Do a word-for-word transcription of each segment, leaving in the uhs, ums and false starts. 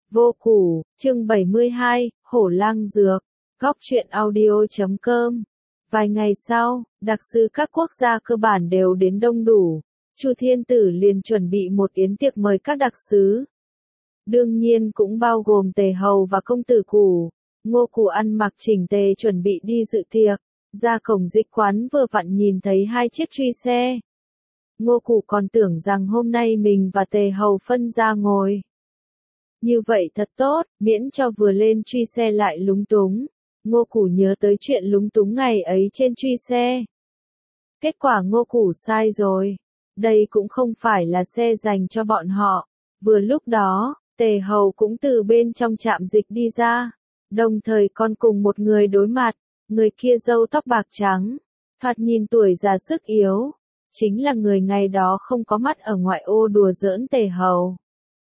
Vô Củ, chương bảy mươi hai, Hổ Lang Dược, góc truyện audio chấm com. Vài ngày sau, đặc sứ các quốc gia cơ bản đều đến đông đủ. Chu Thiên Tử liền chuẩn bị một yến tiệc mời các đặc sứ. Đương nhiên cũng bao gồm Tề Hầu và công tử Củ. Ngô Củ ăn mặc chỉnh tề chuẩn bị đi dự tiệc. Ra cổng dịch quán vừa vặn nhìn thấy hai chiếc truy xe. Ngô Củ còn tưởng rằng hôm nay mình và Tề Hầu phân ra ngồi. Như vậy thật tốt, miễn cho vừa lên truy xe lại lúng túng. Ngô Củ nhớ tới chuyện lúng túng ngày ấy trên truy xe. Kết quả Ngô Củ sai rồi. Đây cũng không phải là xe dành cho bọn họ. Vừa lúc đó, Tề Hầu cũng từ bên trong trạm dịch đi ra. Đồng thời còn cùng một người đối mặt. Người kia râu tóc bạc trắng. Thoạt nhìn tuổi già sức yếu. Chính là người ngày đó không có mắt ở ngoại ô đùa giỡn Tề Hầu.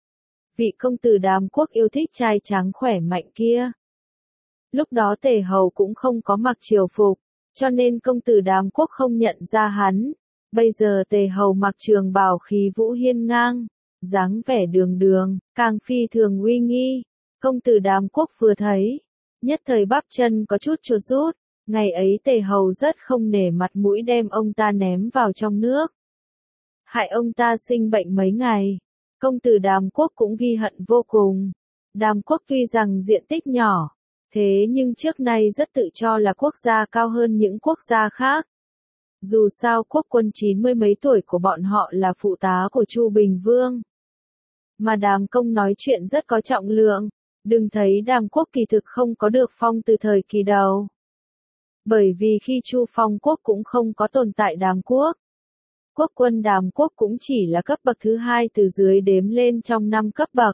Vị công tử Đàm Quốc yêu thích trai trắng khỏe mạnh kia. Lúc đó Tề Hầu cũng không có mặc triều phục, cho nên công tử Đàm Quốc không nhận ra hắn. Bây giờ Tề Hầu mặc trường bào khí vũ hiên ngang, dáng vẻ đường đường, càng phi thường uy nghi. Công tử Đàm Quốc vừa thấy, nhất thời bắp chân có chút chuột rút. Ngày ấy Tề Hầu rất không nể mặt mũi đem ông ta ném vào trong nước. Hại ông ta sinh bệnh mấy ngày. Công tử Đàm Quốc cũng ghi hận vô cùng. Đàm Quốc tuy rằng diện tích nhỏ, thế nhưng trước nay rất tự cho là quốc gia cao hơn những quốc gia khác. Dù sao quốc quân chín mươi mấy tuổi của bọn họ là phụ tá của Chu Bình Vương. Mà Đàm Công nói chuyện rất có trọng lượng, đừng thấy Đàm Quốc kỳ thực không có được phong từ thời kỳ đầu. Bởi vì khi Chu phong quốc cũng không có tồn tại Đàm Quốc. Quốc quân Đàm Quốc cũng chỉ là cấp bậc thứ hai từ dưới đếm lên trong năm cấp bậc.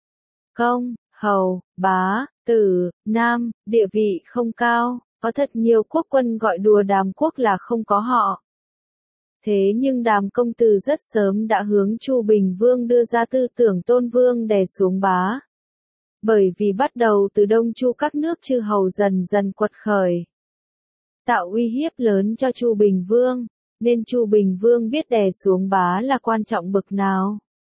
Công, hầu, bá, tử, nam, địa vị không cao, có thật nhiều quốc quân gọi đùa Đàm Quốc là không có họ. Thế nhưng Đàm công tử rất sớm đã hướng Chu Bình Vương đưa ra tư tưởng tôn vương đè xuống bá. Bởi vì bắt đầu từ Đông Chu các nước chư hầu dần dần quật khởi, tạo uy hiếp lớn cho Chu Bình Vương. Nên Chu Bình Vương biết đè xuống bá là quan trọng bực nào.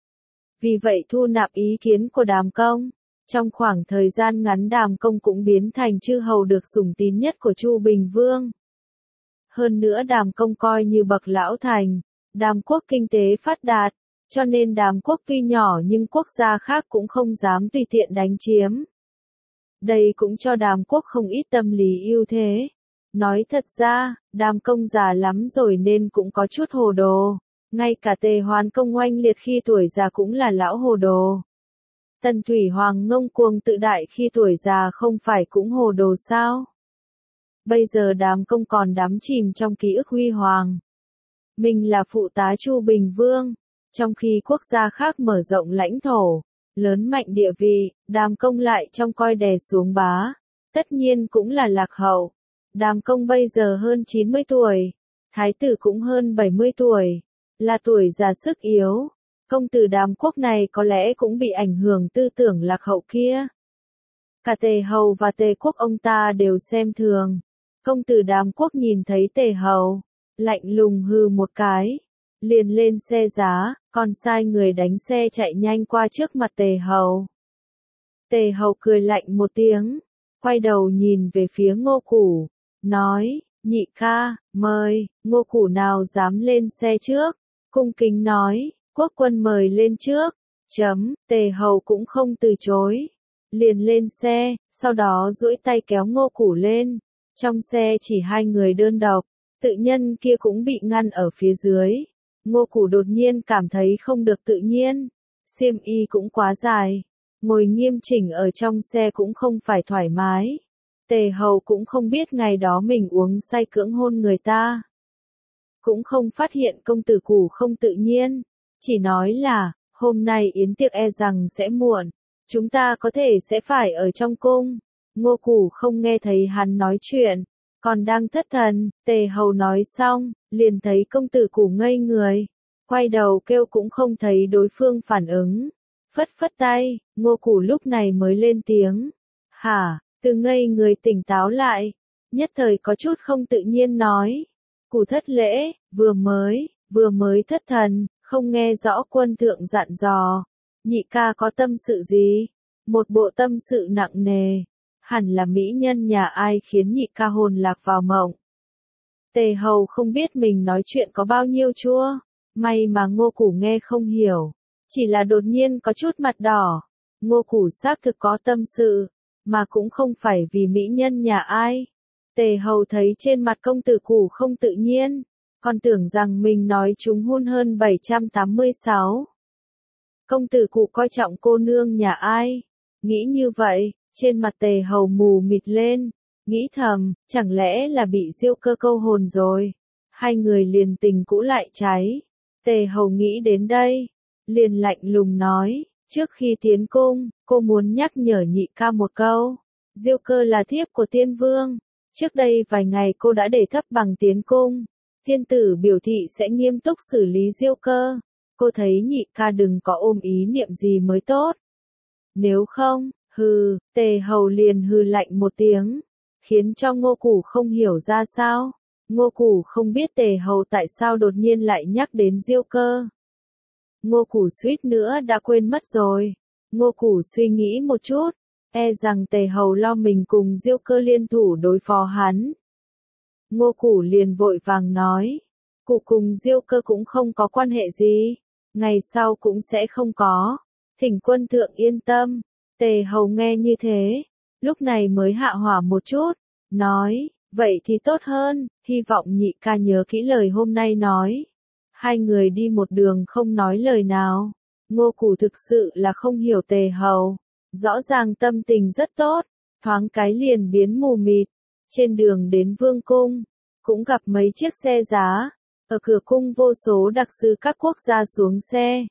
Vì vậy thu nạp ý kiến của Đàm Công. Trong khoảng thời gian ngắn Đàm Công cũng biến thành chư hầu được sủng tín nhất của Chu Bình Vương. Hơn nữa Đàm Công coi như bậc lão thành. Đàm Quốc kinh tế phát đạt. Cho nên Đàm Quốc tuy nhỏ nhưng quốc gia khác cũng không dám tùy tiện đánh chiếm. Đây cũng cho Đàm Quốc không ít tâm lý ưu thế. Nói thật ra, Đàm Công già lắm rồi nên cũng có chút hồ đồ. Ngay cả Tề Hoán Công oanh liệt khi tuổi già cũng là lão hồ đồ. Tần Thủy Hoàng ngông cuồng tự đại khi tuổi già không phải cũng hồ đồ sao? Bây giờ Đàm Công còn đắm chìm trong ký ức huy hoàng. Mình là phụ tá Chu Bình Vương. Trong khi quốc gia khác mở rộng lãnh thổ, lớn mạnh địa vị, Đàm Công lại trong coi đè xuống bá. Tất nhiên cũng là lạc hậu. Đàm Công bây giờ hơn chín mươi tuổi, Thái tử cũng hơn bảy mươi tuổi, là tuổi già sức yếu. Công tử Đàm Quốc này có lẽ cũng bị ảnh hưởng tư tưởng lạc hậu kia. Cả Tề Hầu và Tề Quốc ông ta đều xem thường. Công tử Đàm Quốc nhìn thấy Tề Hầu, lạnh lùng hừ một cái, liền lên xe giá, còn sai người đánh xe chạy nhanh qua trước mặt Tề Hầu. Tề Hầu cười lạnh một tiếng, quay đầu nhìn về phía Ngô Củ. Nói, nhị ca, mời. Ngô Củ nào dám lên xe trước, cung kính nói, quốc quân mời lên trước. Chấm, Tề Hầu cũng không từ chối, liền lên xe, sau đó duỗi tay kéo Ngô Củ lên. Trong xe chỉ hai người đơn độc, tự nhân kia cũng bị ngăn ở phía dưới. Ngô Củ đột nhiên cảm thấy không được tự nhiên, xiêm y cũng quá dài, ngồi nghiêm chỉnh ở trong xe cũng không phải thoải mái. Tề Hầu cũng không biết ngày đó mình uống say cưỡng hôn người ta. Cũng không phát hiện công tử Củ không tự nhiên. Chỉ nói là, hôm nay yến tiệc e rằng sẽ muộn. Chúng ta có thể sẽ phải ở trong cung. Ngô Củ không nghe thấy hắn nói chuyện. Còn đang thất thần, Tề Hầu nói xong, liền thấy công tử Củ ngây người. Quay đầu kêu cũng không thấy đối phương phản ứng. Phất phất tay, Ngô Củ lúc này mới lên tiếng. Hả? Từ ngây người tỉnh táo lại, nhất thời có chút không tự nhiên nói. Củ thất lễ, vừa mới, vừa mới thất thần, không nghe rõ quân thượng dặn dò. Nhị ca có tâm sự gì? một bộ tâm sự nặng nề. Hẳn là mỹ nhân nhà ai khiến nhị ca hồn lạc vào mộng. Tề Hầu không biết mình nói chuyện có bao nhiêu chua, may mà Ngô Củ nghe không hiểu, chỉ là đột nhiên có chút mặt đỏ. Ngô Củ xác thực có tâm sự, mà cũng không phải vì mỹ nhân nhà ai. Tề Hầu thấy trên mặt công tử Củ không tự nhiên, còn tưởng rằng mình nói trúng hôn hơn bảy trăm tám mươi sáu. Công tử Cụ coi trọng cô nương nhà ai? Nghĩ như vậy, trên mặt Tề Hầu mù mịt lên, nghĩ thầm, chẳng lẽ là bị Diêu Cơ câu hồn rồi? Hai người liền tình cũ lại cháy. Tề Hầu nghĩ đến đây, liền lạnh lùng nói, trước khi tiến cung, cô muốn nhắc nhở nhị ca một câu. Diêu Cơ là thiếp của Tiên Vương, trước đây vài ngày cô đã để thấp bằng tiến cung. Thiên tử biểu thị sẽ nghiêm túc xử lý Diêu Cơ. Cô thấy nhị ca đừng có ôm ý niệm gì mới tốt. Nếu không, hừ, Tề Hầu liền hừ lạnh một tiếng, khiến cho Ngô Củ không hiểu ra sao. Ngô Củ không biết Tề Hầu tại sao đột nhiên lại nhắc đến Diêu Cơ. Ngô Củ suýt nữa đã quên mất rồi. Ngô Củ suy nghĩ một chút, e rằng Tề Hầu lo mình cùng Diêu Cơ liên thủ đối phó hắn. Ngô Củ liền vội vàng nói, Cụ cùng Diêu Cơ cũng không có quan hệ gì, ngày sau cũng sẽ không có. Thỉnh quân thượng yên tâm. Tề Hầu nghe như thế, lúc này mới hạ hỏa một chút, nói, vậy thì tốt hơn, hy vọng nhị ca nhớ kỹ lời hôm nay nói. Hai người đi một đường không nói lời nào. Ngô Củ thực sự là không hiểu Tề Hầu, rõ ràng tâm tình rất tốt, thoáng cái liền biến mù mịt. Trên đường đến Vương Cung, cũng gặp mấy chiếc xe giá, ở cửa cung vô số đặc sứ các quốc gia xuống xe.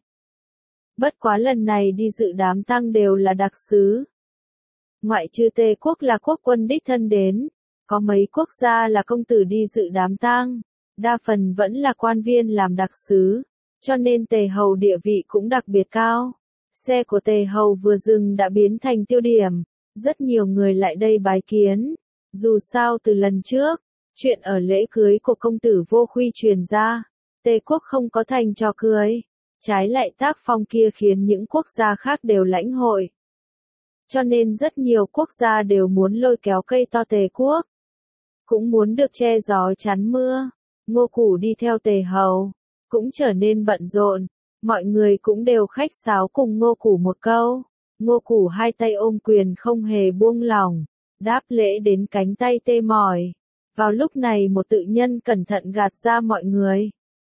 Bất quá lần này đi dự đám tang đều là đặc sứ. Ngoại trừ Tề quốc là quốc quân đích thân đến, có mấy quốc gia là công tử đi dự đám tang, đa phần vẫn là quan viên làm đặc sứ, cho nên Tề Hầu địa vị cũng đặc biệt cao. Xe của Tề Hầu vừa dừng đã biến thành tiêu điểm, rất nhiều người lại đây bái kiến. Dù sao từ lần trước, chuyện ở lễ cưới của công tử Vô Khuy truyền ra, Tề quốc không có thành trò cười, trái lại tác phong kia khiến những quốc gia khác đều lãnh hội. Cho nên rất nhiều quốc gia đều muốn lôi kéo cây to Tề quốc, cũng muốn được che gió chắn mưa. Ngô Củ đi theo Tề Hầu, cũng trở nên bận rộn, mọi người cũng đều khách sáo cùng Ngô Củ một câu. Ngô Củ hai tay ôm quyền không hề buông lỏng, đáp lễ đến cánh tay tê mỏi. Vào lúc này một tự nhân cẩn thận gạt ra mọi người.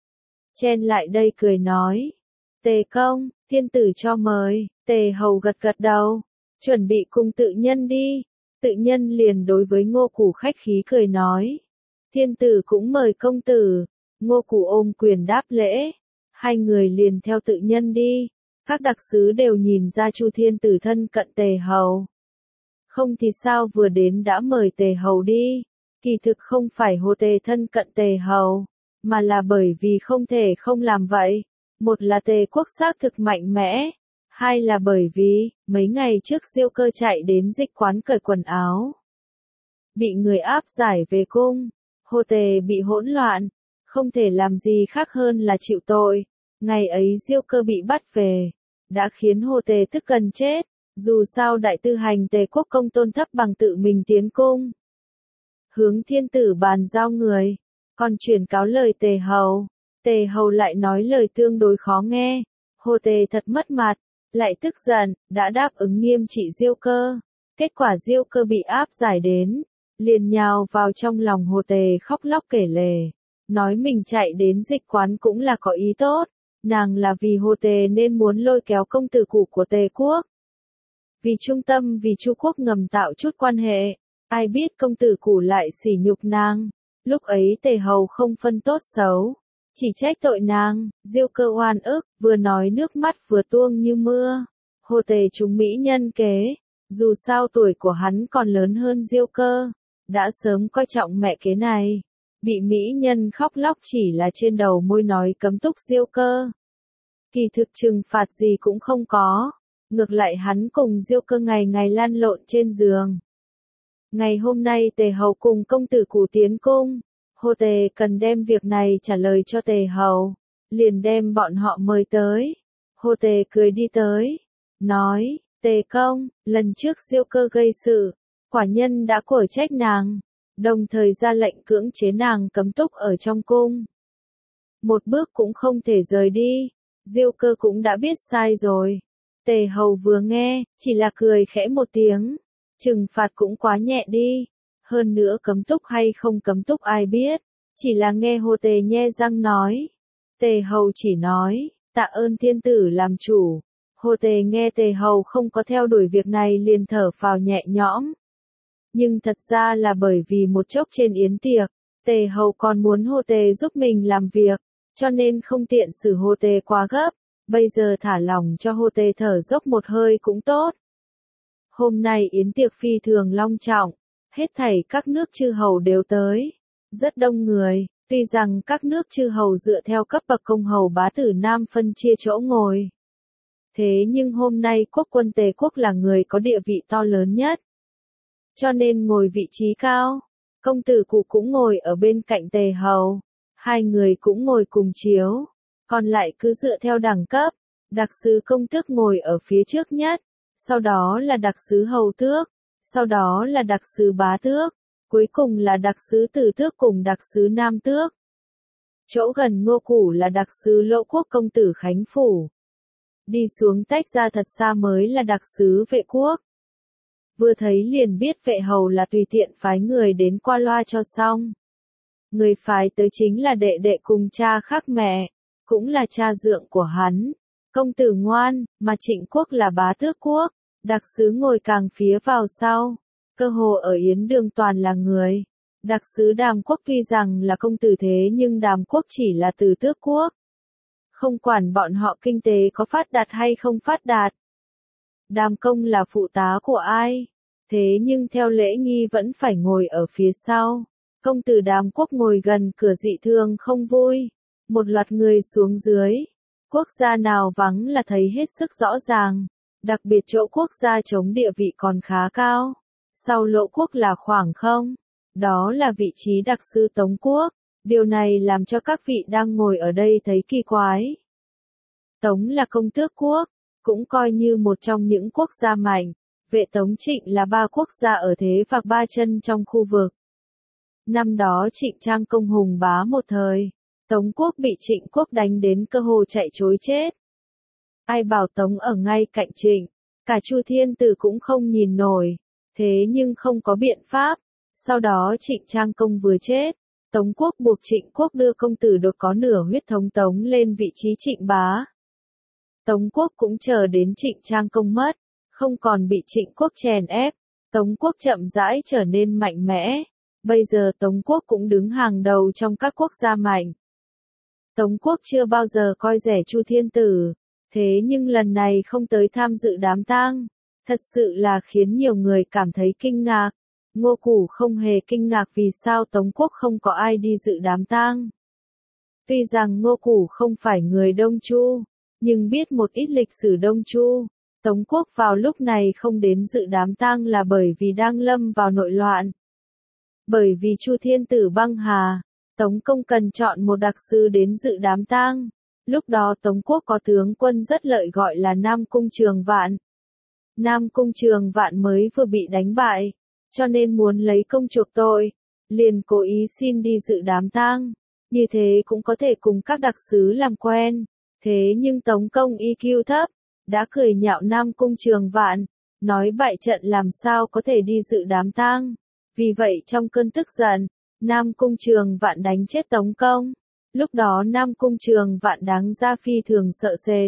Chen lại đây cười nói, Tề công, thiên tử cho mời. Tề Hầu gật gật đầu, chuẩn bị cùng tự nhân đi. Tự nhân liền đối với Ngô Củ khách khí cười nói, thiên tử cũng mời công tử. Ngô Củ ôm quyền đáp lễ, hai người liền theo tự nhân đi. Các đặc sứ đều nhìn ra Chu thiên tử thân cận Tề Hầu. Không thì sao vừa đến đã mời Tề Hầu đi. Kỳ thực không phải Hồ Tề thân cận Tề Hầu, mà là bởi vì không thể không làm vậy. Một là Tề quốc xác thực mạnh mẽ, hai là bởi vì, mấy ngày trước Diêu Cơ chạy đến dịch quán cởi quần áo. Bị người áp giải về cung, Hồ Tề bị hỗn loạn, không thể làm gì khác hơn là chịu tội. Ngày ấy Diêu Cơ bị bắt về, đã khiến Hồ Tề tức gần chết, dù sao đại tư hành Tề quốc công tôn thấp bằng tự mình tiến cung. Hướng thiên tử bàn giao người, còn chuyển cáo lời Tề Hầu. Tề Hầu lại nói lời tương đối khó nghe, Hồ Tề thật mất mặt, lại tức giận, đã đáp ứng nghiêm trị Diêu Cơ. Kết quả Diêu Cơ bị áp giải đến, liền nhào vào trong lòng Hồ Tề khóc lóc kể lể, nói mình chạy đến dịch quán cũng là có ý tốt, nàng là vì Hồ Tề nên muốn lôi kéo công tử Cụ của Tề quốc. Vì trung tâm vì Chu quốc ngầm tạo chút quan hệ, ai biết công tử Cụ lại sỉ nhục nàng. Lúc ấy Tề Hầu không phân tốt xấu, chỉ trách tội nàng. Diêu Cơ oan ức, vừa nói nước mắt vừa tuông như mưa. Hồ Tề trúng mỹ nhân kế, dù sao tuổi của hắn còn lớn hơn Diêu Cơ, đã sớm coi trọng mẹ kế này. Bị mỹ nhân khóc lóc chỉ là trên đầu môi nói cấm túc Diêu Cơ. Kỳ thực trừng phạt gì cũng không có, ngược lại hắn cùng Diêu Cơ ngày ngày lăn lộn trên giường. Ngày hôm nay Tề Hầu cùng công tử Cụ tiến cung, Hồ Tề cần đem việc này trả lời cho Tề Hầu, liền đem bọn họ mời tới. Hồ Tề cười đi tới, nói, Tề công, lần trước Diêu Cơ gây sự, quả nhân đã quở trách nàng, đồng thời ra lệnh cưỡng chế nàng cấm túc ở trong cung. Một bước cũng không thể rời đi, Diêu Cơ cũng đã biết sai rồi. Tề hầu vừa nghe, chỉ là cười khẽ một tiếng, trừng phạt cũng quá nhẹ đi, hơn nữa cấm túc hay không cấm túc ai biết, chỉ là nghe Hồ Tề nhe răng nói. Tề hầu chỉ nói, tạ ơn thiên tử làm chủ. Hồ Tề nghe Tề hầu không có theo đuổi việc này liền thở phào nhẹ nhõm. Nhưng thật ra là bởi vì một chốc trên yến tiệc, Tề hầu còn muốn Hồ Tề giúp mình làm việc, cho nên không tiện xử Hồ Tề quá gấp, bây giờ thả lòng cho Hồ Tề thở dốc một hơi cũng tốt. Hôm nay yến tiệc phi thường long trọng, hết thảy các nước chư hầu đều tới, rất đông người, tuy rằng các nước chư hầu dựa theo cấp bậc công hầu bá tử nam phân chia chỗ ngồi. Thế nhưng hôm nay quốc quân Tề quốc là người có địa vị to lớn nhất, cho nên ngồi vị trí cao. Công tử Cụ cũng ngồi ở bên cạnh Tề hầu, hai người cũng ngồi cùng chiếu, còn lại cứ dựa theo đẳng cấp. Đặc sứ công tước ngồi ở phía trước nhất, sau đó là đặc sứ hầu tước, sau đó là đặc sứ bá tước, cuối cùng là đặc sứ tử tước cùng đặc sứ nam tước. Chỗ gần Ngô Củ là đặc sứ Lỗ quốc công tử Khánh Phủ. Đi xuống tách ra thật xa mới là đặc sứ Vệ quốc. Vừa thấy liền biết Vệ hầu là tùy tiện phái người đến qua loa cho xong. Người phái tới chính là đệ đệ cùng cha khác mẹ, cũng là cha dượng của hắn, công tử Ngoan, mà Trịnh quốc là bá tước quốc, đặc sứ ngồi càng phía vào sau, cơ hồ ở yến đường toàn là người. Đặc sứ Đàm quốc tuy rằng là công tử thế nhưng Đàm quốc chỉ là từ tước quốc. Không quản bọn họ kinh tế có phát đạt hay không phát đạt. Đàm công là phụ tá của ai, thế nhưng theo lễ nghi vẫn phải ngồi ở phía sau. Công tử Đàm quốc ngồi gần cửa dị thường không vui, một loạt người xuống dưới. Quốc gia nào vắng là thấy hết sức rõ ràng, đặc biệt chỗ quốc gia chống địa vị còn khá cao. Sau Lỗ quốc là khoảng không, đó là vị trí đặc sứ Tống quốc, điều này làm cho các vị đang ngồi ở đây thấy kỳ quái. Tống là công tước quốc, cũng coi như một trong những quốc gia mạnh, Vệ Tống Trịnh là ba quốc gia ở thế phạc ba chân trong khu vực. Năm đó Trịnh Trang công hùng bá một thời, Tống quốc bị Trịnh quốc đánh đến cơ hồ chạy trối chết. Ai bảo Tống ở ngay cạnh Trịnh, cả Chu Thiên Tử cũng không nhìn nổi, thế nhưng không có biện pháp. Sau đó Trịnh Trang công vừa chết, Tống quốc buộc Trịnh quốc đưa công tử đột có nửa huyết thống Tống lên vị trí Trịnh bá. Tống quốc cũng chờ đến Trịnh Trang công mất, không còn bị Trịnh quốc chèn ép, Tống quốc chậm rãi trở nên mạnh mẽ. Bây giờ Tống quốc cũng đứng hàng đầu trong các quốc gia mạnh. Tống quốc chưa bao giờ coi rẻ Chu Thiên Tử, thế nhưng lần này không tới tham dự đám tang, thật sự là khiến nhiều người cảm thấy kinh ngạc. Ngô Củ không hề kinh ngạc vì sao Tống quốc không có ai đi dự đám tang. Tuy rằng Ngô Củ không phải người Đông Chu, nhưng biết một ít lịch sử Đông Chu. Tống quốc vào lúc này không đến dự đám tang là bởi vì đang lâm vào nội loạn. Bởi vì Chu Thiên Tử băng hà, Tống công cần chọn một đặc sứ đến dự đám tang. Lúc đó Tống quốc có tướng quân rất lợi gọi là Nam Cung Trường Vạn. Nam Cung Trường Vạn mới vừa bị đánh bại, cho nên muốn lấy công chuộc tội, liền cố ý xin đi dự đám tang. Như thế cũng có thể cùng các đặc sứ làm quen. Thế nhưng Tống công i kiu thấp, đã cười nhạo Nam Cung Trường Vạn, nói bại trận làm sao có thể đi dự đám tang. Vì vậy trong cơn tức giận, Nam Cung Trường Vạn đánh chết Tống công. Lúc đó Nam Cung Trường Vạn đáng ra phi thường sợ sệt.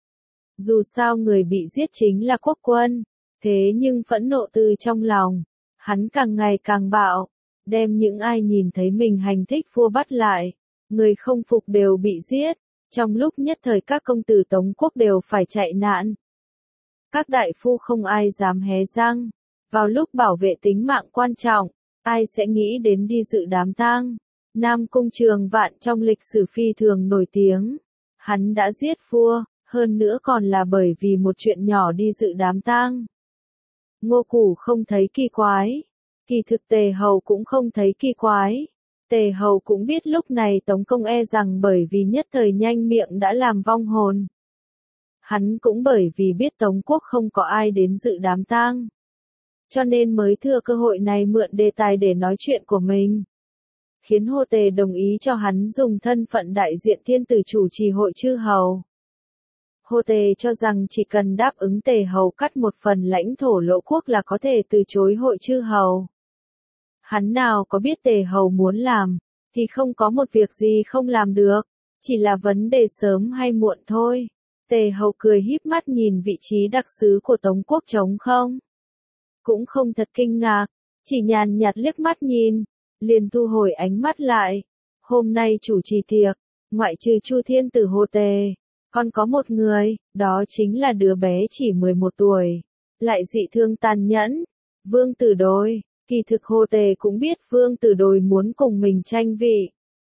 Dù sao người bị giết chính là quốc quân, thế nhưng phẫn nộ từ trong lòng, hắn càng ngày càng bạo, đem những ai nhìn thấy mình hành thích vua bắt lại, người không phục đều bị giết. Trong lúc nhất thời các công tử Tống quốc đều phải chạy nạn. Các đại phu không ai dám hé răng. Vào lúc bảo vệ tính mạng quan trọng, ai sẽ nghĩ đến đi dự đám tang. Nam Cung Trường Vạn trong lịch sử phi thường nổi tiếng. Hắn đã giết vua, hơn nữa còn là bởi vì một chuyện nhỏ đi dự đám tang. Ngô Củ không thấy kỳ quái. Kỳ thực Tề hầu cũng không thấy kỳ quái. Tề hầu cũng biết lúc này Tống công e rằng bởi vì nhất thời nhanh miệng đã làm vong hồn. Hắn cũng bởi vì biết Tống quốc không có ai đến dự đám tang, cho nên mới thừa cơ hội này mượn đề tài để nói chuyện của mình. Khiến Hồ Tề đồng ý cho hắn dùng thân phận đại diện thiên tử chủ trì hội chư hầu. Hồ Tề cho rằng chỉ cần đáp ứng Tề hầu cắt một phần lãnh thổ Lỗ quốc là có thể từ chối hội chư hầu. Hắn nào có biết Tề hầu muốn làm, thì không có một việc gì không làm được, chỉ là vấn đề sớm hay muộn thôi. Tề hầu cười híp mắt nhìn vị trí đặc sứ của Tống quốc trống không. Cũng không thật kinh ngạc, chỉ nhàn nhạt liếc mắt nhìn, liền thu hồi ánh mắt lại. Hôm nay chủ trì tiệc, ngoại trừ Chu Thiên Tử Hồ Tề, còn có một người, đó chính là đứa bé chỉ mười một tuổi, lại dị thương tàn nhẫn, Vương Tử Đôi. Kỳ thực Hồ Tề cũng biết Vương Tử Đôi muốn cùng mình tranh vị.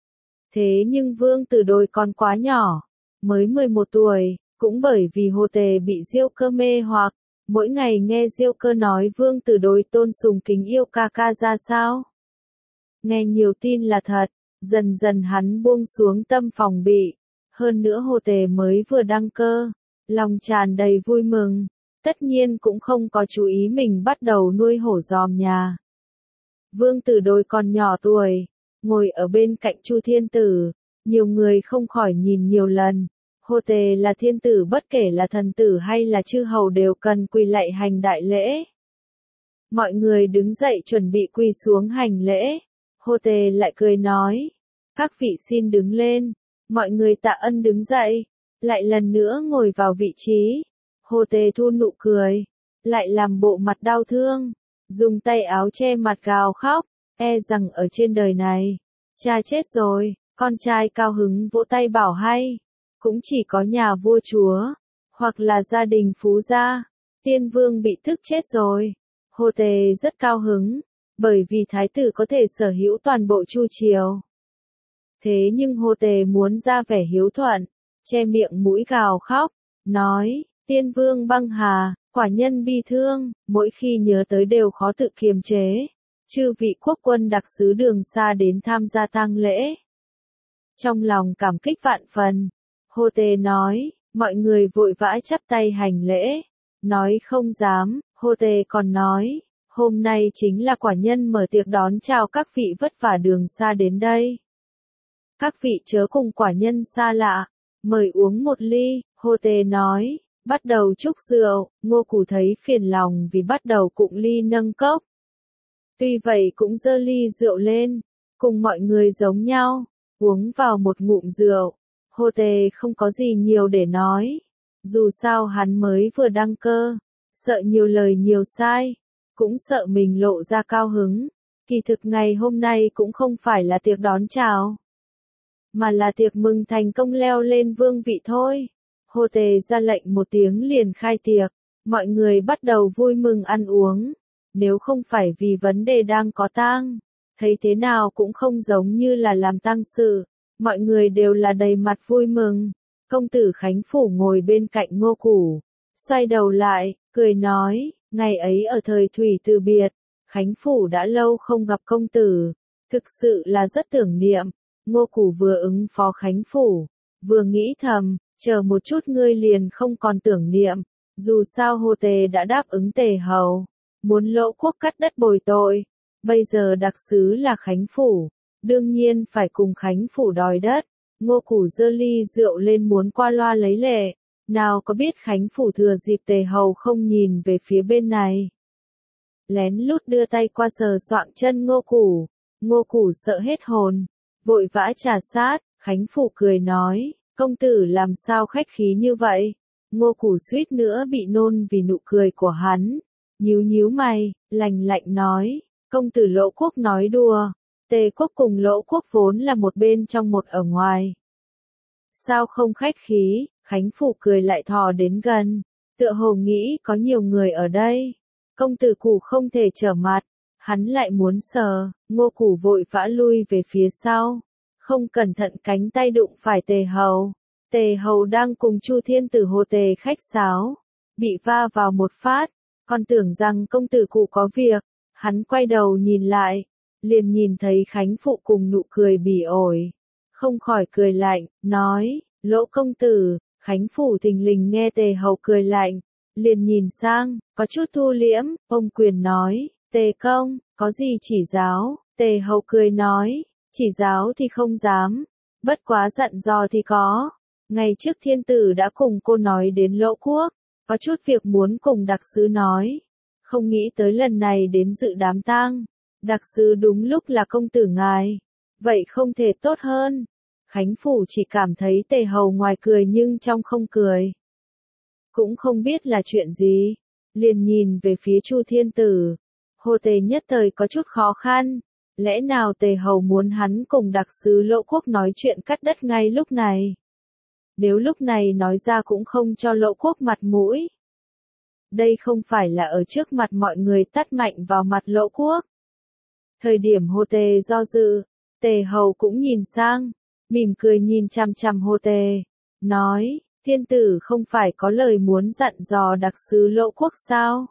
Thế nhưng Vương Tử Đôi còn quá nhỏ, mới mười một tuổi, cũng bởi vì Hồ Tề bị Diêu Cơ mê hoặc, mỗi ngày nghe Diêu Cơ nói Vương Tử Đôi tôn sùng kính yêu ca ca ra sao. Nghe nhiều tin là thật, dần dần hắn buông xuống tâm phòng bị, hơn nữa Hồ Tề mới vừa đăng cơ, lòng tràn đầy vui mừng, tất nhiên cũng không có chú ý mình bắt đầu nuôi hổ giòm nhà. Vương Tử Đôi còn nhỏ tuổi, ngồi ở bên cạnh Chu Thiên Tử, nhiều người không khỏi nhìn nhiều lần. Hồ Tề là thiên tử, bất kể là thần tử hay là chư hầu đều cần quỳ lạy hành đại lễ. Mọi người đứng dậy chuẩn bị quỳ xuống hành lễ. Hồ Tề lại cười nói, các vị xin đứng lên. Mọi người tạ ân đứng dậy, lại lần nữa ngồi vào vị trí. Hồ Tề thu nụ cười, lại làm bộ mặt đau thương, dùng tay áo che mặt gào khóc, e rằng ở trên đời này, cha chết rồi, con trai cao hứng vỗ tay bảo hay, cũng chỉ có nhà vua chúa, hoặc là gia đình phú gia, tiên vương bị thức chết rồi. Hồ Tề rất cao hứng, bởi vì thái tử có thể sở hữu toàn bộ Chu triều. Thế nhưng Hồ Tề muốn ra vẻ hiếu thuận, che miệng mũi gào khóc, nói, tiên vương băng hà, quả nhân bi thương, mỗi khi nhớ tới đều khó tự kiềm chế. Chư vị quốc quân đặc sứ đường xa đến tham gia tang lễ. Trong lòng cảm kích vạn phần, Hồ Tề nói, mọi người vội vã chắp tay hành lễ, nói không dám. Hồ Tề còn nói, hôm nay chính là quả nhân mở tiệc đón chào các vị vất vả đường xa đến đây. Các vị chớ cùng quả nhân xa lạ, mời uống một ly. Hồ Tề nói, bắt đầu chúc rượu. Ngô Củ thấy phiền lòng vì bắt đầu cụng ly nâng cốc. Tuy vậy cũng giơ ly rượu lên, cùng mọi người giống nhau, uống vào một ngụm rượu. Hồ Tề không có gì nhiều để nói, dù sao hắn mới vừa đăng cơ, sợ nhiều lời nhiều sai, cũng sợ mình lộ ra cao hứng. Kỳ thực ngày hôm nay cũng không phải là tiệc đón chào, mà là tiệc mừng thành công leo lên vương vị thôi. Hồ Tề ra lệnh một tiếng liền khai tiệc, mọi người bắt đầu vui mừng ăn uống. Nếu không phải vì vấn đề đang có tang, thấy thế nào cũng không giống như là làm tang sự, mọi người đều là đầy mặt vui mừng. Công tử Khánh Phủ ngồi bên cạnh Ngô Củ, xoay đầu lại, cười nói, ngày ấy ở thời thủy từ biệt, Khánh Phủ đã lâu không gặp công tử, thực sự là rất tưởng niệm. Ngô Củ vừa ứng phó Khánh Phủ, vừa nghĩ thầm, chờ một chút ngươi liền không còn tưởng niệm, dù sao Hồ Tề đã đáp ứng Tề hầu, muốn Lỗ quốc cắt đất bồi tội, bây giờ đặc sứ là Khánh Phủ, đương nhiên phải cùng Khánh Phủ đòi đất. Ngô Củ giơ ly rượu lên muốn qua loa lấy lệ, nào có biết Khánh Phủ thừa dịp Tề hầu không nhìn về phía bên này, lén lút đưa tay qua sờ soạng chân Ngô Củ. Ngô Củ sợ hết hồn, vội vã trà sát. Khánh Phủ cười nói, công tử làm sao khách khí như vậy. Ngô Củ suýt nữa bị nôn vì nụ cười của hắn, nhíu nhíu mày, lạnh lạnh nói, công tử Lỗ quốc nói đùa, Tề quốc cùng Lỗ quốc vốn là một bên trong một ở ngoài, sao không khách khí. Khánh Phủ cười lại thò đến gần, tựa hồ nghĩ có nhiều người ở đây, công tử Củ không thể trở mặt, hắn lại muốn sờ. Ngô Củ vội vã lui về phía sau, không cẩn thận cánh tay đụng phải Tề hầu. Tề hầu đang cùng Chu Thiên Tử Hồ Tề khách sáo, bị va vào một phát, còn tưởng rằng công tử Củ có việc, hắn quay đầu nhìn lại, liền nhìn thấy Khánh Phụ cùng nụ cười bỉ ổi, không khỏi cười lạnh, nói, Lỗ công tử, Khánh Phủ thình lình nghe Tề Hầu cười lạnh, liền nhìn sang, có chút thu liễm, ông quyền nói, Tề công, có gì chỉ giáo, Tề Hầu cười nói, chỉ giáo thì không dám, bất quá dặn dò thì có. Ngày trước thiên tử đã cùng cô nói đến Lỗ Quốc, có chút việc muốn cùng đặc sứ nói, không nghĩ tới lần này đến dự đám tang, đặc sứ đúng lúc là công tử ngài, vậy không thể tốt hơn. Khánh Phủ chỉ cảm thấy Tề Hầu ngoài cười nhưng trong không cười. Cũng không biết là chuyện gì, liền nhìn về phía Chu Thiên Tử. Hồ Tề nhất thời có chút khó khăn, lẽ nào Tề Hầu muốn hắn cùng đặc sứ Lỗ Quốc nói chuyện cắt đất ngay lúc này? Nếu lúc này nói ra cũng không cho Lỗ Quốc mặt mũi. Đây không phải là ở trước mặt mọi người tát mạnh vào mặt Lỗ Quốc. Thời điểm Hồ Tề do dự, Tề Hầu cũng nhìn sang, mỉm cười nhìn chằm chằm Hồ Tề, nói, thiên tử không phải có lời muốn dặn dò đặc sứ Lỗ Quốc sao?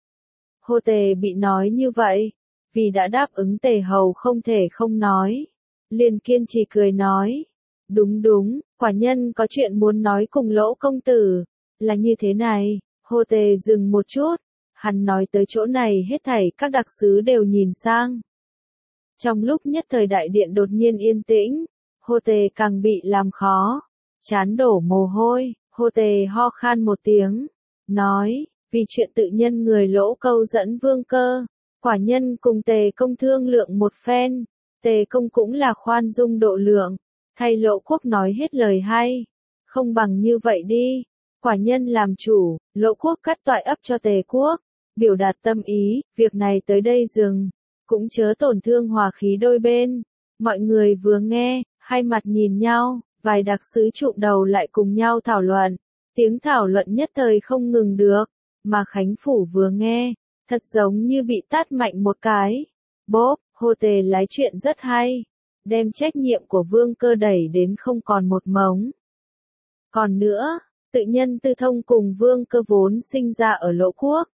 Hồ Tề bị nói như vậy, vì đã đáp ứng Tề Hầu không thể không nói, liền kiên trì cười nói, đúng đúng, quả nhân có chuyện muốn nói cùng Lỗ công tử, là như thế này. Hồ Tề dừng một chút, hắn nói tới chỗ này hết thảy các đặc sứ đều nhìn sang. Trong lúc nhất thời đại điện đột nhiên yên tĩnh, Hồ Tề càng bị làm khó, chán đổ mồ hôi, Hồ Tề ho khan một tiếng, nói, vì chuyện tự nhân người Lỗ câu dẫn Vương Cơ, quả nhân cùng Tề công thương lượng một phen, Tề công cũng là khoan dung độ lượng, thay Lỗ Quốc nói hết lời hay, không bằng như vậy đi. Quả nhân làm chủ, Lỗ Quốc cắt toại ấp cho Tề Quốc, biểu đạt tâm ý, việc này tới đây dừng, cũng chớ tổn thương hòa khí đôi bên. Mọi người vừa nghe, hai mặt nhìn nhau, vài đặc sứ chụm đầu lại cùng nhau thảo luận, tiếng thảo luận nhất thời không ngừng được, mà Khánh Phủ vừa nghe, thật giống như bị tát mạnh một cái. Bốp, Hồ Tề lái chuyện rất hay, đem trách nhiệm của Vương Cơ đẩy đến không còn một mống. Còn nữa, tự nhân Tư Thông cùng Vương Cơ vốn sinh ra ở Lỗ Quốc.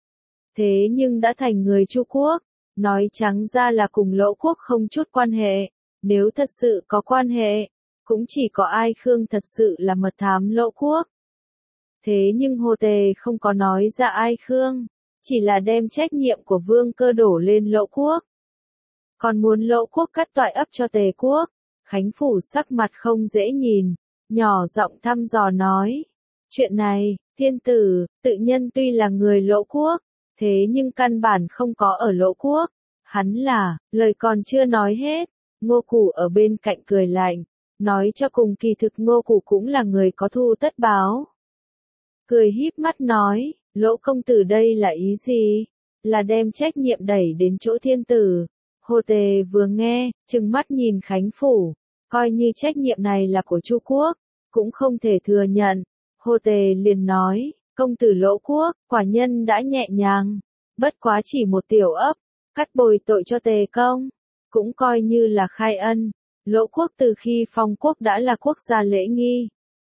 Thế nhưng đã thành người Chu Quốc, nói trắng ra là cùng Lỗ Quốc không chút quan hệ, nếu thật sự có quan hệ, cũng chỉ có Ai Khương thật sự là mật thám Lỗ Quốc. Thế nhưng Hồ Tề không có nói ra Ai Khương, chỉ là đem trách nhiệm của Vương Cơ đổ lên Lỗ Quốc. Còn muốn Lỗ Quốc cắt toại ấp cho Tề Quốc, Khánh Phủ sắc mặt không dễ nhìn, nhỏ giọng thăm dò nói. Chuyện này, thiên tử, tự nhân tuy là người Lỗ Quốc, thế nhưng căn bản không có ở Lỗ Quốc. Hắn là, lời còn chưa nói hết, Ngô Củ ở bên cạnh cười lạnh, nói cho cùng kỳ thực Ngô Củ cũng là người có thu tất báo. Cười híp mắt nói, Lỗ công tử đây là ý gì? Là đem trách nhiệm đẩy đến chỗ thiên tử. Hồ Tề vừa nghe, trừng mắt nhìn Khánh Phủ, coi như trách nhiệm này là của Chu Quốc, cũng không thể thừa nhận. Hồ Tề liền nói, công tử Lỗ Quốc, quả nhân đã nhẹ nhàng, bất quá chỉ một tiểu ấp, cắt bồi tội cho Tề công, cũng coi như là khai ân. Lỗ Quốc từ khi phong quốc đã là quốc gia lễ nghi.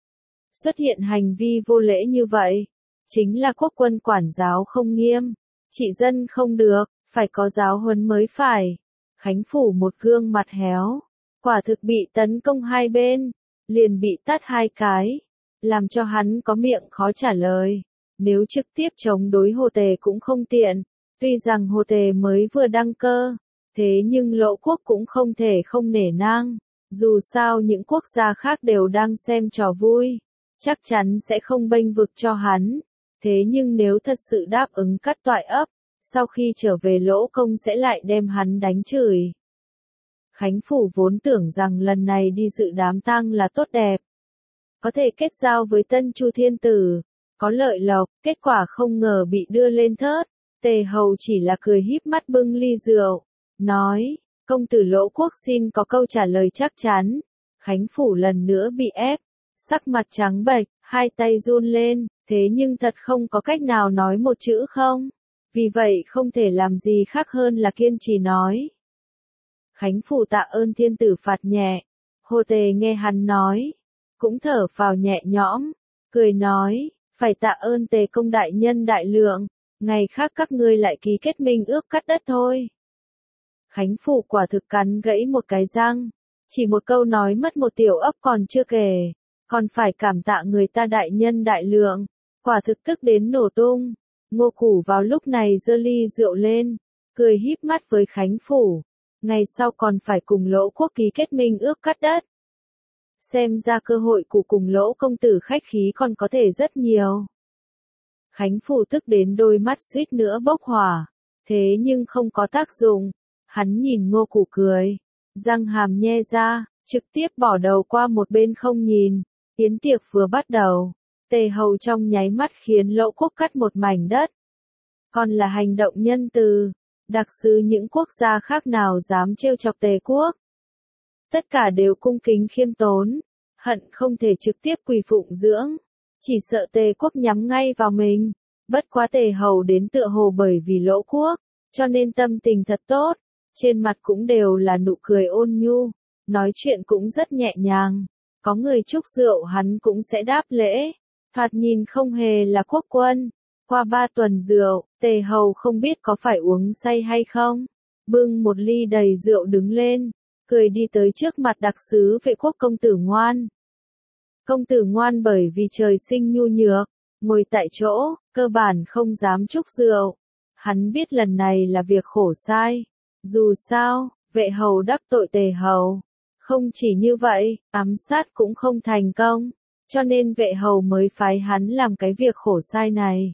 Xuất hiện hành vi vô lễ như vậy, chính là quốc quân quản giáo không nghiêm, trị dân không được, phải có giáo huấn mới phải. Khánh Phủ một gương mặt héo, quả thực bị tấn công hai bên, liền bị tát hai cái, làm cho hắn có miệng khó trả lời. Nếu trực tiếp chống đối Hồ Tề cũng không tiện, tuy rằng Hồ Tề mới vừa đăng cơ, thế nhưng Lỗ Quốc cũng không thể không nể nang, dù sao những quốc gia khác đều đang xem trò vui, chắc chắn sẽ không bênh vực cho hắn. Thế nhưng nếu thật sự đáp ứng cắt toại ấp, sau khi trở về Lỗ công sẽ lại đem hắn đánh chửi. Khánh Phủ vốn tưởng rằng lần này đi dự đám tang là tốt đẹp, có thể kết giao với tân Chu Thiên Tử, có lợi lộc, kết quả không ngờ bị đưa lên thớt. Tề Hầu chỉ là cười híp mắt bưng ly rượu, nói, công tử Lỗ Quốc xin có câu trả lời chắc chắn. Khánh Phủ lần nữa bị ép, sắc mặt trắng bệch, hai tay run lên, thế nhưng thật không có cách nào nói một chữ không. Vì vậy không thể làm gì khác hơn là kiên trì nói. Khánh Phủ tạ ơn thiên tử phạt nhẹ. Hồ Tề nghe hắn nói, cũng thở phào nhẹ nhõm, cười nói, phải tạ ơn Tề công đại nhân đại lượng, ngày khác các ngươi lại ký kết minh ước cắt đất thôi. Khánh Phủ quả thực cắn gãy một cái răng, chỉ một câu nói mất một tiểu ấp còn chưa kể, còn phải cảm tạ người ta đại nhân đại lượng, quả thực tức đến nổ tung. Ngô Củ vào lúc này giơ ly rượu lên, cười híp mắt với Khánh Phủ, ngày sau còn phải cùng Lỗ Quốc ký kết minh ước cắt đất. Xem ra cơ hội của cùng Lỗ công tử khách khí còn có thể rất nhiều. Khánh Phủ tức đến đôi mắt suýt nữa bốc hỏa, thế nhưng không có tác dụng, hắn nhìn Ngô Củ cười, răng hàm nhe ra, trực tiếp bỏ đầu qua một bên không nhìn. Yến tiệc vừa bắt đầu, Tề Hầu trong nháy mắt khiến Lỗ Quốc cắt một mảnh đất. Còn là hành động nhân từ, đặc sứ những quốc gia khác nào dám trêu chọc Tề Quốc. Tất cả đều cung kính khiêm tốn, hận không thể trực tiếp quỳ phụng dưỡng, chỉ sợ Tề Quốc nhắm ngay vào mình. Bất quá Tề Hầu đến tựa hồ bởi vì Lỗ Quốc, cho nên tâm tình thật tốt, trên mặt cũng đều là nụ cười ôn nhu, nói chuyện cũng rất nhẹ nhàng. Có người chúc rượu hắn cũng sẽ đáp lễ, thoạt nhìn không hề là quốc quân. Qua ba tuần rượu, Tề Hầu không biết có phải uống say hay không, bưng một ly đầy rượu đứng lên, cười đi tới trước mặt đặc sứ Vệ Quốc công tử Ngoan. Công tử Ngoan bởi vì trời sinh nhu nhược, ngồi tại chỗ, cơ bản không dám chúc rượu. Hắn biết lần này là việc khổ sai. Dù sao, Vệ Hầu đắc tội Tề Hầu. Không chỉ như vậy, ám sát cũng không thành công, cho nên Vệ Hầu mới phái hắn làm cái việc khổ sai này.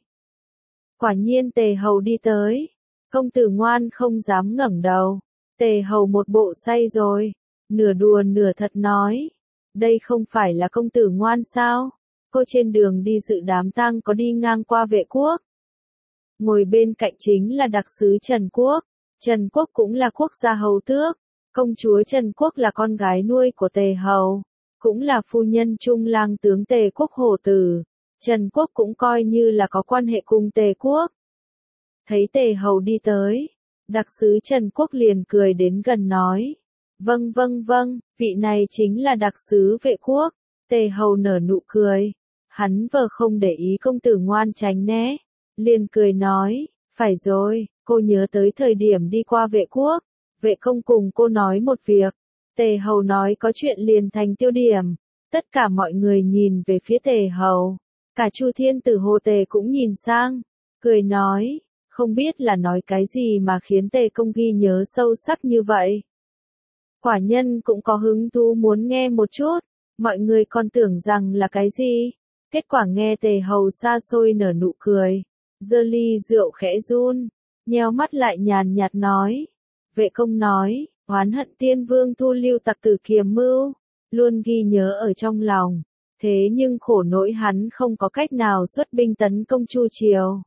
Quả nhiên Tề Hầu đi tới, công tử Ngoan không dám ngẩng đầu. Tề Hầu một bộ say rồi, nửa đùa nửa thật nói, đây không phải là công tử Ngoan sao? Cô trên đường đi dự đám tang có đi ngang qua Vệ Quốc. Ngồi bên cạnh chính là đặc sứ Trần Quốc, Trần Quốc cũng là quốc gia hầu tước. Công chúa Trần Quốc là con gái nuôi của Tề Hầu, cũng là phu nhân trung lang tướng Tề Quốc Hổ Tử. Trần Quốc cũng coi như là có quan hệ cùng Tề Quốc. Thấy Tề Hầu đi tới, đặc sứ Trần Quốc liền cười đến gần nói, vâng vâng vâng, vị này chính là đặc sứ Vệ Quốc. Tề Hầu nở nụ cười, hắn vờ không để ý công tử Ngoan tránh né, liền cười nói, phải rồi, cô nhớ tới thời điểm đi qua Vệ Quốc. Vệ công cùng cô nói một việc. Tề Hầu nói có chuyện liền thành tiêu điểm. Tất cả mọi người nhìn về phía Tề Hầu. Cả Chu Thiên Tử Hồ Tề cũng nhìn sang. Cười nói, không biết là nói cái gì mà khiến Tề công ghi nhớ sâu sắc như vậy. Quả nhân cũng có hứng thú muốn nghe một chút. Mọi người còn tưởng rằng là cái gì. Kết quả nghe Tề Hầu xa xôi nở nụ cười. Giơ ly rượu khẽ run. Nheo mắt lại nhàn nhạt nói. Vệ công nói, oán hận tiên vương thu lưu tặc tử kiềm mưu, luôn ghi nhớ ở trong lòng, thế nhưng khổ nỗi hắn không có cách nào xuất binh tấn công Chu Triều.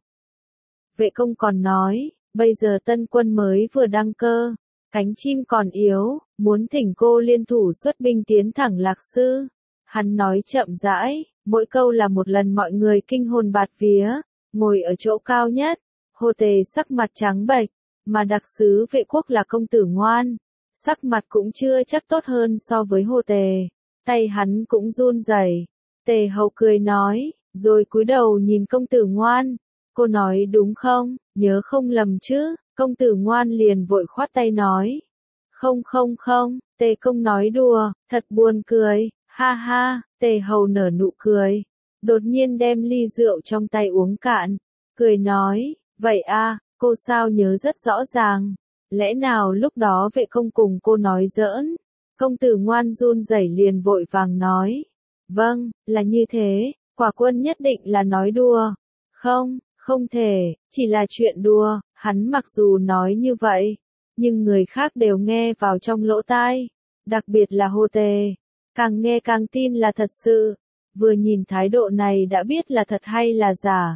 Vệ công còn nói, bây giờ tân quân mới vừa đăng cơ, cánh chim còn yếu, muốn thỉnh cô liên thủ xuất binh tiến thẳng Lạc Sư. Hắn nói chậm rãi, mỗi câu là một lần mọi người kinh hồn bạt vía, ngồi ở chỗ cao nhất, Hồ Tề sắc mặt trắng bệch. Mà đặc sứ Vệ Quốc là công tử Ngoan, sắc mặt cũng chưa chắc tốt hơn so với Hồ Tề, tay hắn cũng run rẩy. Tề Hầu cười nói, rồi cúi đầu nhìn công tử Ngoan, cô nói đúng không, nhớ không lầm chứ, công tử Ngoan liền vội khoát tay nói, không không không, Tề công nói đùa, thật buồn cười, ha ha. Tề Hầu nở nụ cười, đột nhiên đem ly rượu trong tay uống cạn, cười nói, vậy a. Cô sao nhớ rất rõ ràng, lẽ nào lúc đó Vệ công cùng cô nói giỡn? Công tử Ngoan run rẩy liền vội vàng nói, vâng, là như thế, quả quân nhất định là nói đùa. Không, không thể, chỉ là chuyện đùa. Hắn mặc dù nói như vậy, nhưng người khác đều nghe vào trong lỗ tai, đặc biệt là Hồ Tề, càng nghe càng tin là thật sự, vừa nhìn thái độ này đã biết là thật hay là giả.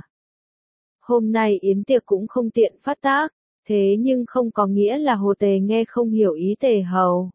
Hôm nay yến tiệc cũng không tiện phát tác, thế nhưng không có nghĩa là Hồ Tề nghe không hiểu ý Tề Hầu.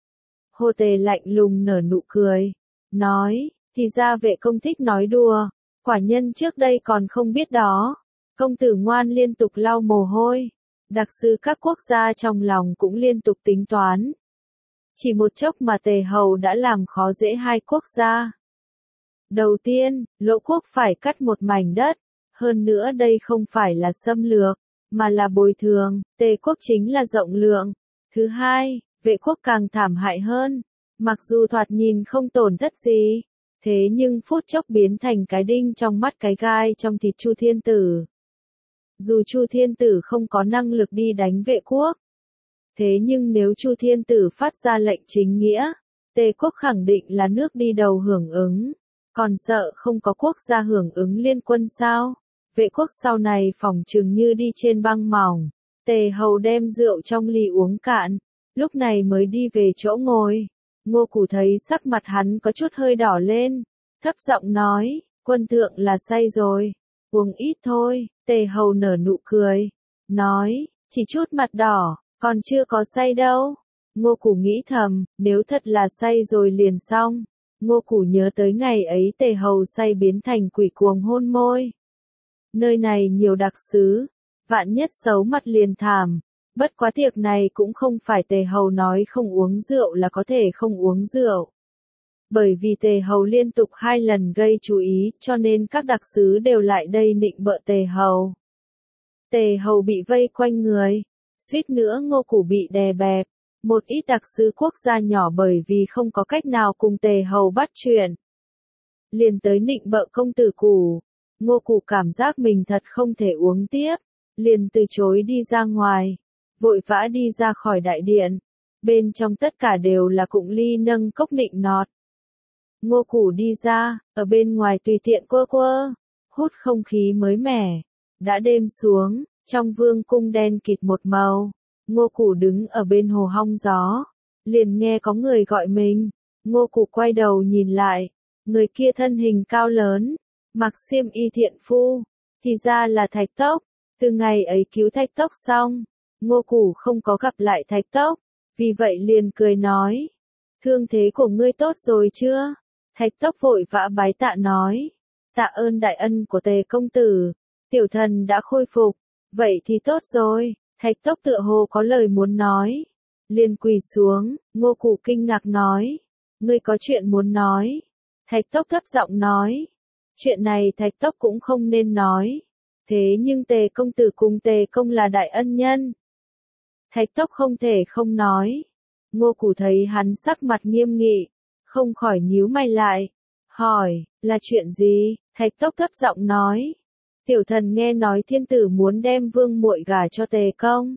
Hồ Tề lạnh lùng nở nụ cười, nói, thì ra Vệ công thích nói đùa, quả nhân trước đây còn không biết đó. Công tử Ngoan liên tục lau mồ hôi, đặc sứ các quốc gia trong lòng cũng liên tục tính toán. Chỉ một chốc mà Tề Hầu đã làm khó dễ hai quốc gia. Đầu tiên, Lỗ Quốc phải cắt một mảnh đất. Hơn nữa đây không phải là xâm lược, mà là bồi thường. Tề Quốc chính là rộng lượng. Thứ hai, Vệ Quốc càng thảm hại hơn. Mặc dù thoạt nhìn không tổn thất gì, Thế nhưng phút chốc biến thành cái đinh trong mắt cái gai trong thịt Chu Thiên Tử. Dù Chu Thiên Tử không có năng lực đi đánh vệ quốc, thế nhưng nếu Chu Thiên Tử phát ra lệnh chính nghĩa, Tề quốc khẳng định là nước đi đầu hưởng ứng, còn sợ không có quốc gia hưởng ứng liên quân sao? Vệ quốc sau này phỏng chừng như đi trên băng mỏng. Tề hầu đem rượu trong ly uống cạn, lúc này mới đi về chỗ ngồi. Ngô Củ thấy sắc mặt hắn có chút hơi đỏ lên, thấp giọng nói, quân thượng là say rồi, uống ít thôi. Tề hầu nở nụ cười, nói, chỉ chút mặt đỏ, còn chưa có say đâu. Ngô Củ nghĩ thầm, nếu thật là say rồi liền xong. Ngô Củ nhớ tới ngày ấy Tề hầu say biến thành quỷ cuồng hôn môi. Nơi này nhiều đặc sứ, vạn nhất xấu mặt liền thảm. Bất quá tiệc này cũng không phải Tề hầu nói không uống rượu là có thể không uống rượu. Bởi vì Tề hầu liên tục hai lần gây chú ý cho nên các đặc sứ đều lại đây nịnh bợ Tề hầu. Tề hầu bị vây quanh người, suýt nữa Ngô Củ bị đè bẹp. Một ít đặc sứ quốc gia nhỏ bởi vì không có cách nào cùng Tề hầu bắt chuyện, liền tới nịnh bợ công tử Củ. Ngô Củ cảm giác mình thật không thể uống tiếp, liền từ chối đi ra ngoài, vội vã đi ra khỏi đại điện. Bên trong tất cả đều là cụng ly nâng cốc nịnh nọt. Ngô Củ đi ra, ở bên ngoài tùy tiện quơ quơ, hút không khí mới mẻ. Đã đêm xuống, trong vương cung đen kịt một màu. Ngô Củ đứng ở bên hồ hong gió, liền nghe có người gọi mình. Ngô Củ quay đầu nhìn lại, người kia thân hình cao lớn, mặc xiêm y thiện phu, thì ra là Thạch Tốc. Từ ngày ấy cứu Thạch Tốc xong, Ngô Củ không có gặp lại Thạch Tốc, vì vậy liền cười nói, thương thế của ngươi tốt rồi chưa? Thạch Tốc vội vã bái tạ nói, tạ ơn đại ân của Tề công tử, tiểu thần đã khôi phục, vậy thì tốt rồi. Thạch Tốc tựa hồ có lời muốn nói, liền quỳ xuống. Ngô Củ kinh ngạc nói, ngươi có chuyện muốn nói? Thạch Tốc thấp giọng nói, chuyện này Thạch Tốc cũng không nên nói, thế nhưng Tề công tử cùng Tề công là đại ân nhân. Thạch Tốc không thể không nói. Ngô Củ thấy hắn sắc mặt nghiêm nghị, không khỏi nhíu mày lại, hỏi, là chuyện gì? Thạch Tốc thấp giọng nói, tiểu thần nghe nói thiên tử muốn đem vương muội gả cho Tề công,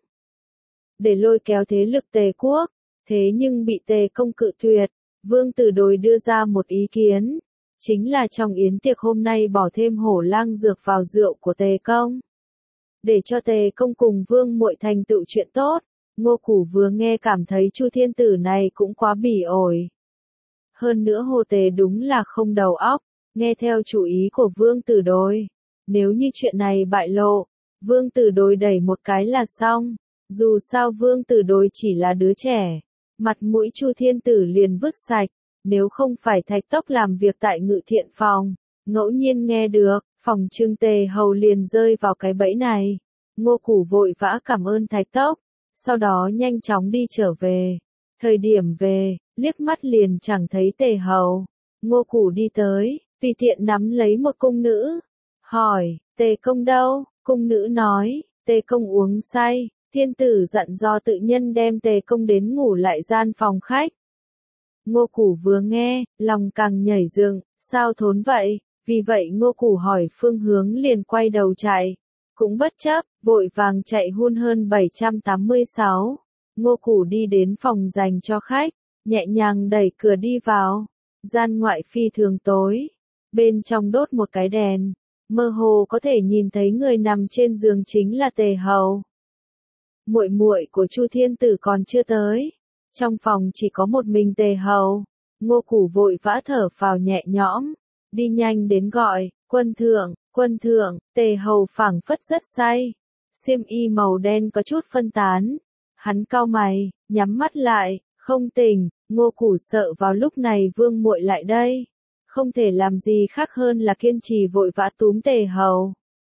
để lôi kéo thế lực Tề quốc, thế nhưng bị Tề công cự tuyệt. Vương tử Đồi đưa ra một ý kiến, chính là trong yến tiệc hôm nay bỏ thêm hổ lang dược vào rượu của Tề công, để cho Tề công cùng vương muội thành tựu chuyện tốt. Ngô Củ vừa nghe cảm thấy Chu Thiên Tử này cũng quá bỉ ổi. Hơn nữa Hồ Tề đúng là không đầu óc, nghe theo chủ ý của Vương Tử Đồi. Nếu như chuyện này bại lộ, Vương Tử Đồi đẩy một cái là xong. Dù sao Vương Tử Đồi chỉ là đứa trẻ, mặt mũi Chu Thiên Tử liền vứt sạch. Nếu không phải Thạch Tốc làm việc tại Ngự Thiện phòng, ngẫu nhiên nghe được, phòng trưng Tề hầu liền rơi vào cái bẫy này. Ngô Củ vội vã cảm ơn Thạch Tốc, sau đó nhanh chóng đi trở về. Thời điểm về, liếc mắt liền chẳng thấy Tề hầu. Ngô Củ đi tới, tùy tiện nắm lấy một cung nữ, hỏi, Tề công đâu? Cung nữ nói, Tề công uống say, thiên tử dặn dò tự nhân đem Tề công đến ngủ lại gian phòng khách. Ngô Củ vừa nghe, lòng càng nhảy dựng, sao thốn vậy? Vì vậy Ngô Củ hỏi phương hướng liền quay đầu chạy. Cũng bất chấp, vội vàng chạy hun hơn bảy trăm tám mươi sáu. Ngô Củ đi đến phòng dành cho khách, nhẹ nhàng đẩy cửa đi vào. Gian ngoại phi thường tối, bên trong đốt một cái đèn, mơ hồ có thể nhìn thấy người nằm trên giường chính là Tề hầu. Muội muội của Chu Thiên Tử còn chưa tới, trong phòng chỉ có một mình Tề hầu. Ngô Củ vội vã thở phào nhẹ nhõm, đi nhanh đến gọi, quân thượng, quân thượng. Tề hầu phảng phất rất say, xiêm y màu đen có chút phân tán. Hắn cau mày, nhắm mắt lại, không tỉnh. Ngô Củ sợ vào lúc này vương muội lại đây, không thể làm gì khác hơn là kiên trì vội vã túm Tề hầu.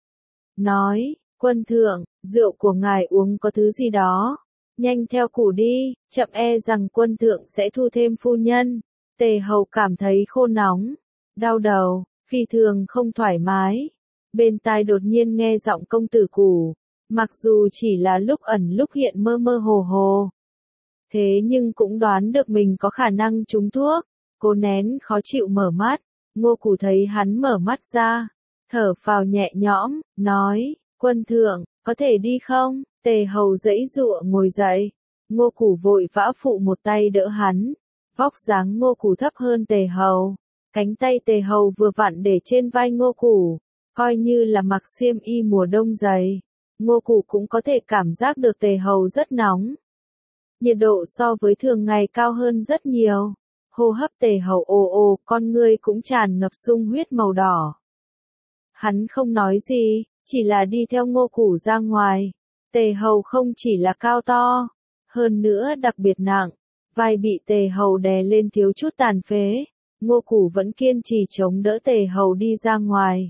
Nói, quân thượng, rượu của ngài uống có thứ gì đó, nhanh theo Củ đi, chậm e rằng quân thượng sẽ thu thêm phu nhân. Tề hầu cảm thấy khô nóng, đau đầu, phi thường không thoải mái. Bên tai đột nhiên nghe giọng công tử Củ, mặc dù chỉ là lúc ẩn lúc hiện mơ mơ hồ hồ, thế nhưng cũng đoán được mình có khả năng trúng thuốc. Cô nén khó chịu mở mắt, Ngô Củ thấy hắn mở mắt ra, thở phào nhẹ nhõm, nói, quân thượng, có thể đi không? Tề Hầu giãy giụa ngồi dậy, Ngô Củ vội vã phụ một tay đỡ hắn, vóc dáng Ngô Củ thấp hơn Tề Hầu, cánh tay Tề Hầu vừa vặn để trên vai Ngô Củ, coi như là mặc xiêm y mùa đông dày, Ngô Củ cũng có thể cảm giác được Tề Hầu rất nóng. Nhiệt độ so với thường ngày cao hơn rất nhiều. Hô hấp Tề Hầu ồ ồ, con ngươi cũng tràn ngập sung huyết màu đỏ. Hắn không nói gì, chỉ là đi theo Ngô Củ ra ngoài. Tề Hầu không chỉ là cao to, hơn nữa đặc biệt nặng, vai bị Tề Hầu đè lên thiếu chút tàn phế. Ngô Củ vẫn kiên trì chống đỡ Tề Hầu đi ra ngoài.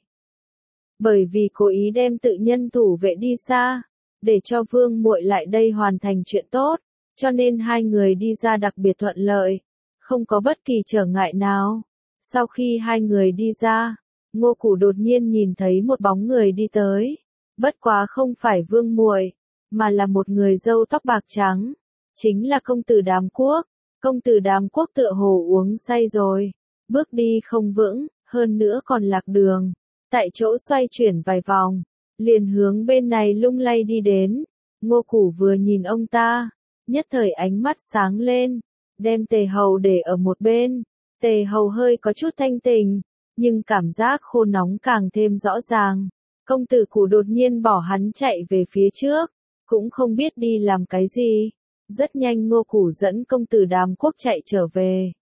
Bởi vì cố ý đem tự nhân thủ vệ đi xa, để cho Vương muội lại đây hoàn thành chuyện tốt, cho nên hai người đi ra đặc biệt thuận lợi, không có bất kỳ trở ngại nào. Sau khi hai người đi ra, Ngô Củ đột nhiên nhìn thấy một bóng người đi tới, bất quá không phải Vương muội, mà là một người râu tóc bạc trắng, chính là công tử Đàm Quốc. Công tử Đàm Quốc tựa hồ uống say rồi, bước đi không vững, hơn nữa còn lạc đường, tại chỗ xoay chuyển vài vòng, liền hướng bên này lung lay đi đến. Ngô Củ vừa nhìn ông ta, nhất thời ánh mắt sáng lên, đem Tề Hầu để ở một bên. Tề Hầu hơi có chút thanh tình, nhưng cảm giác khô nóng càng thêm rõ ràng. Công tử Củ đột nhiên bỏ hắn chạy về phía trước, cũng không biết đi làm cái gì. Rất nhanh Ngô Củ dẫn công tử Đàm Quốc chạy trở về.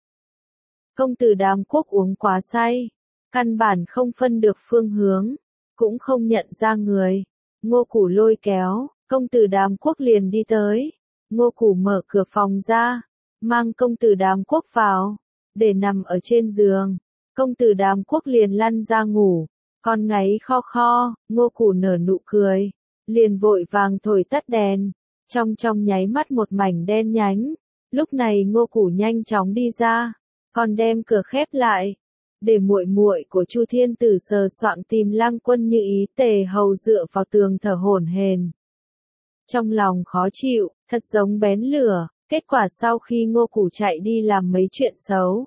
Công tử Đàm Quốc uống quá say, căn bản không phân được phương hướng, cũng không nhận ra người. Ngô Củ lôi kéo, công tử Đàm Quốc liền đi tới. Ngô Củ mở cửa phòng ra, mang công tử Đàm Quốc vào, để nằm ở trên giường. Công tử Đàm Quốc liền lăn ra ngủ, con ngáy kho kho. Ngô Củ nở nụ cười, liền vội vàng thổi tắt đèn, trong trong nháy mắt một mảnh đen nhánh. Lúc này Ngô Củ nhanh chóng đi ra, còn đem cửa khép lại, để muội muội của Chu Thiên Tử sờ soạng tìm Lăng Quân Như ý. Tề Hầu dựa vào tường thở hổn hển, trong lòng khó chịu, thật giống bén lửa. Kết quả sau khi Ngô Củ chạy đi làm mấy chuyện xấu,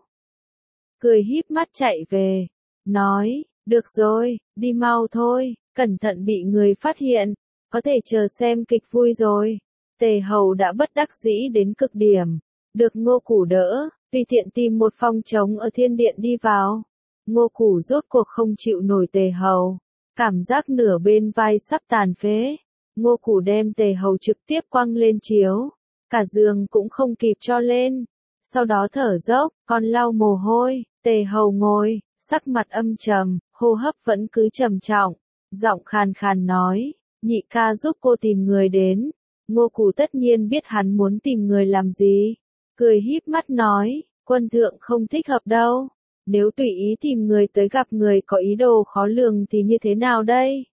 cười híp mắt chạy về, nói, được rồi, đi mau thôi, cẩn thận bị người phát hiện, có thể chờ xem kịch vui rồi. Tề Hầu đã bất đắc dĩ đến cực điểm, được Ngô Củ đỡ, tùy tiện tìm một phòng trống ở thiên điện đi vào. Ngô Củ rốt cuộc không chịu nổi Tề Hầu, cảm giác nửa bên vai sắp tàn phế. Ngô Củ đem Tề Hầu trực tiếp quăng lên chiếu, cả giường cũng không kịp cho lên, sau đó thở dốc, còn lau mồ hôi. Tề Hầu ngồi, sắc mặt âm trầm, hô hấp vẫn cứ trầm trọng, giọng khàn khàn nói, nhị ca giúp cô tìm người đến. Ngô Củ tất nhiên biết hắn muốn tìm người làm gì, cười híp mắt nói, quân thượng không thích hợp đâu, nếu tùy ý tìm người tới gặp người có ý đồ khó lường thì như thế nào đây?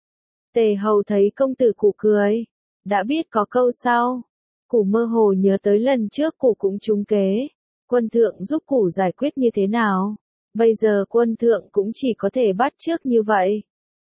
Tề Hầu thấy công tử Củ cười, đã biết có câu sau. Củ mơ hồ nhớ tới lần trước Củ cũng trúng kế, quân thượng giúp Củ giải quyết như thế nào, bây giờ quân thượng cũng chỉ có thể bắt chước như vậy.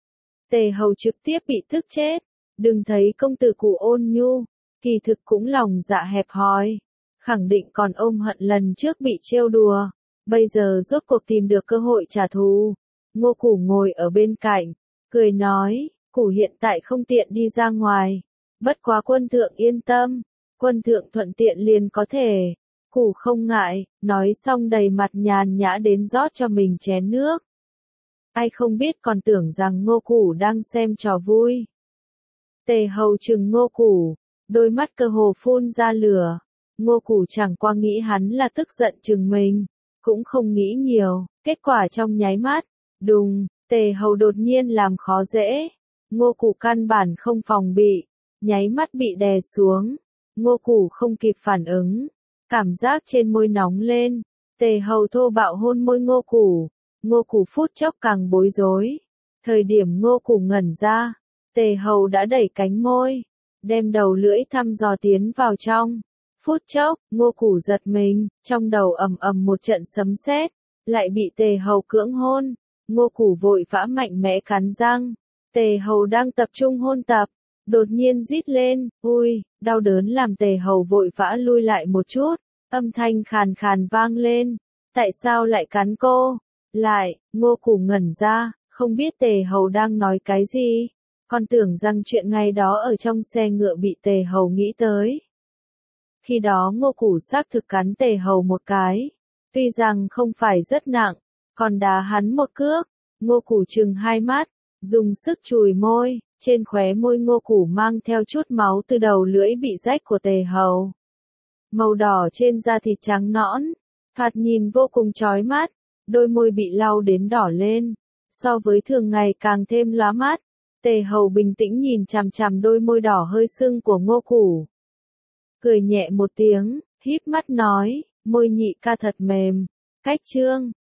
Tề Hầu trực tiếp bị tức chết, đừng thấy công tử Củ ôn nhu, kỳ thực cũng lòng dạ hẹp hòi, khẳng định còn ôm hận lần trước bị trêu đùa, bây giờ rốt cuộc tìm được cơ hội trả thù. Ngô Củ ngồi ở bên cạnh, cười nói, Củ hiện tại không tiện đi ra ngoài, bất quá quân thượng yên tâm, quân thượng thuận tiện liền có thể. Củ không ngại, nói xong đầy mặt nhàn nhã đến rót cho mình chén nước. Ai không biết còn tưởng rằng Ngô Củ đang xem trò vui. Tề Hầu trừng Ngô Củ, đôi mắt cơ hồ phun ra lửa. Ngô Củ chẳng qua nghĩ hắn là tức giận trừng mình, cũng không nghĩ nhiều, kết quả trong nháy mắt, đùng, Tề Hầu đột nhiên làm khó dễ. Ngô Củ căn bản không phòng bị, nháy mắt bị đè xuống. Ngô Củ không kịp phản ứng, cảm giác trên môi nóng lên. Tề Hầu thô bạo hôn môi Ngô Củ, Ngô Củ phút chốc càng bối rối. Thời điểm Ngô Củ ngẩn ra, Tề Hầu đã đẩy cánh môi, đem đầu lưỡi thăm dò tiến vào trong. Phút chốc, Ngô Củ giật mình, trong đầu ầm ầm một trận sấm sét, lại bị Tề Hầu cưỡng hôn. Ngô Củ vội vã mạnh mẽ cắn răng. Tề Hầu đang tập trung hôn tập, đột nhiên rít lên, ui, đau đớn làm Tề Hầu vội vã lui lại một chút, âm thanh khàn khàn vang lên, tại sao lại cắn cô? lại, Ngô Củ ngẩn ra, không biết Tề Hầu đang nói cái gì. Còn tưởng rằng chuyện ngày đó ở trong xe ngựa bị Tề Hầu nghĩ tới. Khi đó Ngô Củ xác thực cắn Tề Hầu một cái. Tuy rằng không phải rất nặng, còn đá hắn một cước. Ngô Củ trừng hai mắt, dùng sức chùi môi, trên khóe môi Ngô Củ mang theo chút máu từ đầu lưỡi bị rách của Tề Hầu. Màu đỏ trên da thịt trắng nõn, thoạt nhìn vô cùng chói mắt, đôi môi bị lau đến đỏ lên, so với thường ngày càng thêm lóa mắt. Tề Hầu bình tĩnh nhìn chằm chằm đôi môi đỏ hơi sưng của Ngô Củ. Cười nhẹ một tiếng, híp mắt nói, môi nhị ca thật mềm. Cách chương